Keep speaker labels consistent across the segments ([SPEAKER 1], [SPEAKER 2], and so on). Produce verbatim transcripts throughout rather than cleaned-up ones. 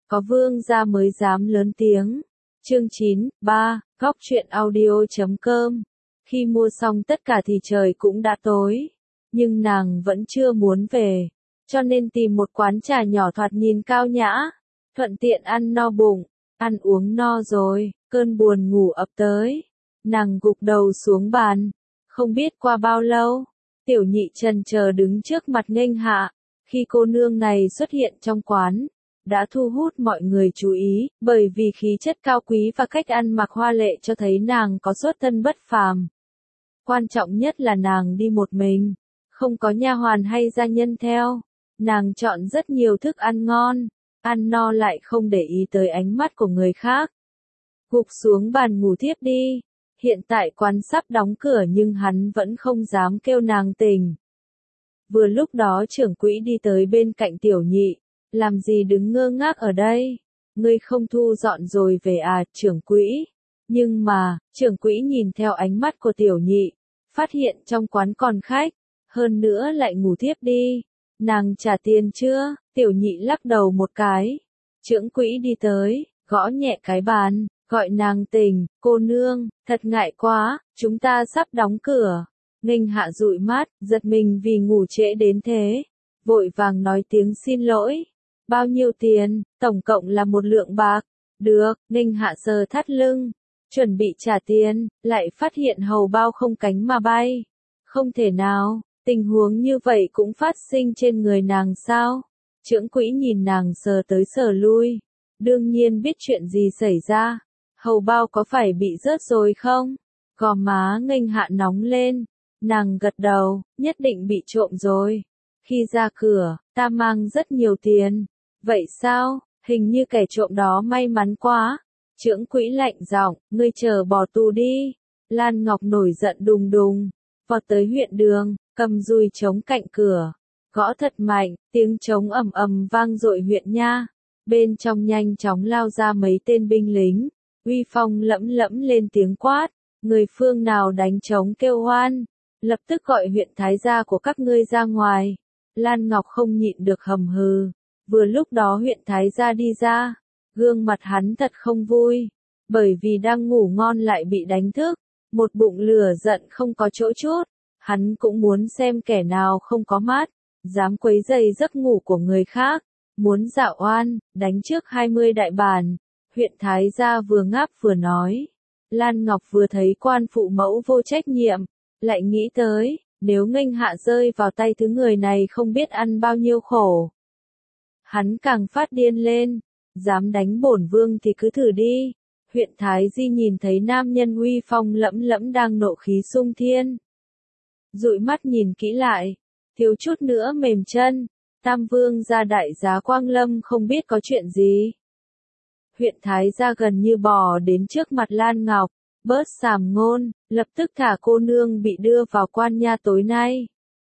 [SPEAKER 1] có vương gia mới dám lớn tiếng. Chương chín, ba, góc truyện audio chấm com. Khi mua xong tất cả thì trời cũng đã tối, nhưng nàng vẫn chưa muốn về, cho nên tìm một quán trà nhỏ thoạt nhìn cao nhã, thuận tiện ăn no bụng. Ăn uống no rồi, cơn buồn ngủ ập tới, nàng gục đầu xuống bàn. Không biết qua bao lâu, Tiểu Nhị chần chờ đứng trước mặt nghênh hạ. Khi cô nương này xuất hiện trong quán, đã thu hút mọi người chú ý, bởi vì khí chất cao quý và cách ăn mặc hoa lệ cho thấy nàng có xuất thân bất phàm. Quan trọng nhất là nàng đi một mình, không có nha hoàn hay gia nhân theo. Nàng chọn rất nhiều thức ăn ngon, ăn no lại không để ý tới ánh mắt của người khác. Gục xuống bàn ngủ thiếp đi. Hiện tại quán sắp đóng cửa nhưng hắn vẫn không dám kêu nàng tỉnh. Vừa lúc đó trưởng quỹ đi tới bên cạnh Tiểu Nhị. Làm gì đứng ngơ ngác ở đây? Ngươi không thu dọn rồi về à, trưởng quỹ? Nhưng mà, trưởng quỹ nhìn theo ánh mắt của Tiểu Nhị, phát hiện trong quán còn khách, hơn nữa lại ngủ thiếp đi. Nàng trả tiền chưa? Tiểu Nhị lắc đầu một cái. Trưởng quỹ đi tới, gõ nhẹ cái bàn, gọi nàng tỉnh. Cô nương, thật ngại quá, chúng ta sắp đóng cửa. Nghênh hạ dụi mắt, giật mình vì ngủ trễ đến thế, vội vàng nói tiếng xin lỗi. Bao nhiêu tiền? Tổng cộng là một lượng bạc. Được. Nghênh hạ sờ thắt lưng, chuẩn bị trả tiền, lại phát hiện hầu bao không cánh mà bay. Không thể nào, tình huống như vậy cũng phát sinh trên người nàng sao? Trưởng quỹ nhìn nàng sờ tới sờ lui, đương nhiên biết chuyện gì xảy ra. Hầu bao có phải bị rớt rồi không? Gò má nghênh hạ nóng lên, nàng gật đầu, nhất định bị trộm rồi. Khi ra cửa, ta mang rất nhiều tiền. Vậy sao? Hình như kẻ trộm đó may mắn quá. Trưởng quỹ lạnh giọng, ngươi chờ bỏ tù đi. Lan Ngọc nổi giận đùng đùng, vọt tới huyện đường, cầm dùi trống cạnh cửa, gõ thật mạnh, tiếng trống ầm ầm vang dội huyện nha. Bên trong nhanh chóng lao ra mấy tên binh lính, uy phong lẫm lẫm lên tiếng quát, người phương nào đánh trống kêu oan, lập tức gọi huyện thái gia của các ngươi ra ngoài. Lan Ngọc không nhịn được hầm hừ. Vừa lúc đó huyện thái gia đi ra, gương mặt hắn thật không vui, bởi vì đang ngủ ngon lại bị đánh thức, một bụng lửa giận không có chỗ trút. Hắn cũng muốn xem kẻ nào không có mắt, dám quấy rầy giấc ngủ của người khác, muốn dạo oan, đánh trước hai mươi đại bản. Huyện thái gia vừa ngáp vừa nói. Lan Ngọc vừa thấy quan phụ mẫu vô trách nhiệm, lại nghĩ tới, nếu nghênh hạ rơi vào tay thứ người này không biết ăn bao nhiêu khổ. Hắn càng phát điên lên, dám đánh bổn vương thì cứ thử đi. Huyện Thái Di nhìn thấy nam nhân uy phong lẫm lẫm đang nộ khí sung thiên. Dụi mắt nhìn kỹ lại, thiếu chút nữa mềm chân. Tam vương gia đại giá Quang Lâm không biết có chuyện gì. Huyện Thái gia gần như bò đến trước mặt Lan Ngọc, bớt sàm ngôn, lập tức thả cô nương bị đưa vào quan nha tối nay.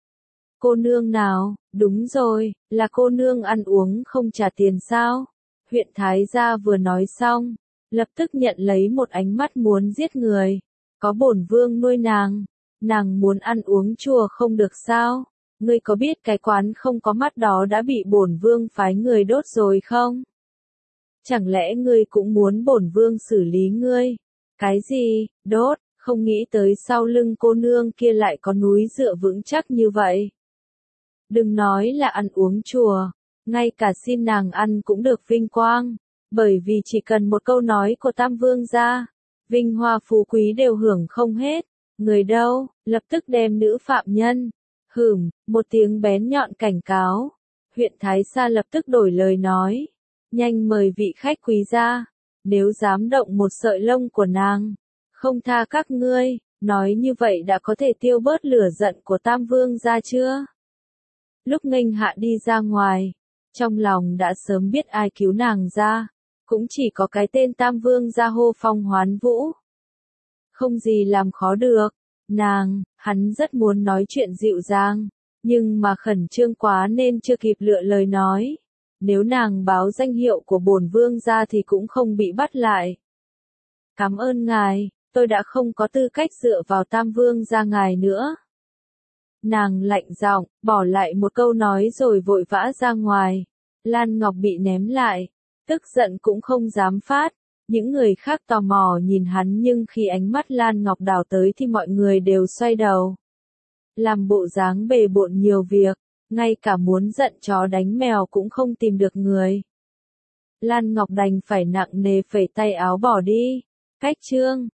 [SPEAKER 1] Cô nương nào? Đúng rồi, là cô nương ăn uống không trả tiền sao? Huyện Thái gia vừa nói xong, lập tức nhận lấy một ánh mắt muốn giết người. Có bổn vương nuôi nàng, nàng muốn ăn uống chùa không được sao? Ngươi có biết cái quán không có mắt đó đã bị bổn vương phái người đốt rồi không? Chẳng lẽ ngươi cũng muốn bổn vương xử lý ngươi? Cái gì, đốt, không nghĩ tới sau lưng cô nương kia lại có núi dựa vững chắc như vậy. Đừng nói là ăn uống chùa, ngay cả xin nàng ăn cũng được vinh quang, bởi vì chỉ cần một câu nói của Tam Vương gia, vinh hoa phú quý đều hưởng không hết. Người đâu, lập tức đem nữ phạm nhân. Hửm, một tiếng bén nhọn cảnh cáo. Huyện Thái Sa lập tức đổi lời nói. Nhanh mời vị khách quý ra, nếu dám động một sợi lông của nàng, không tha các ngươi. Nói như vậy đã có thể tiêu bớt lửa giận của Tam Vương gia chưa? Lúc nghênh hạ đi ra ngoài, trong lòng đã sớm biết ai cứu nàng ra, cũng chỉ có cái tên Tam Vương gia hô phong hoán vũ. Không gì làm khó được, nàng, hắn rất muốn nói chuyện dịu dàng, nhưng mà khẩn trương quá nên chưa kịp lựa lời nói. Nếu nàng báo danh hiệu của bổn vương gia thì cũng không bị bắt lại. Cảm ơn ngài, tôi đã không có tư cách dựa vào Tam Vương gia ngài nữa. Nàng lạnh giọng, bỏ lại một câu nói rồi vội vã ra ngoài. Lan Ngọc bị ném lại, tức giận cũng không dám phát. Những người khác tò mò nhìn hắn nhưng khi ánh mắt Lan Ngọc đảo tới thì mọi người đều xoay đầu. Làm bộ dáng bề bộn nhiều việc, ngay cả muốn giận chó đánh mèo cũng không tìm được người. Lan Ngọc đành phải nặng nề phẩy tay áo bỏ đi. Cách chương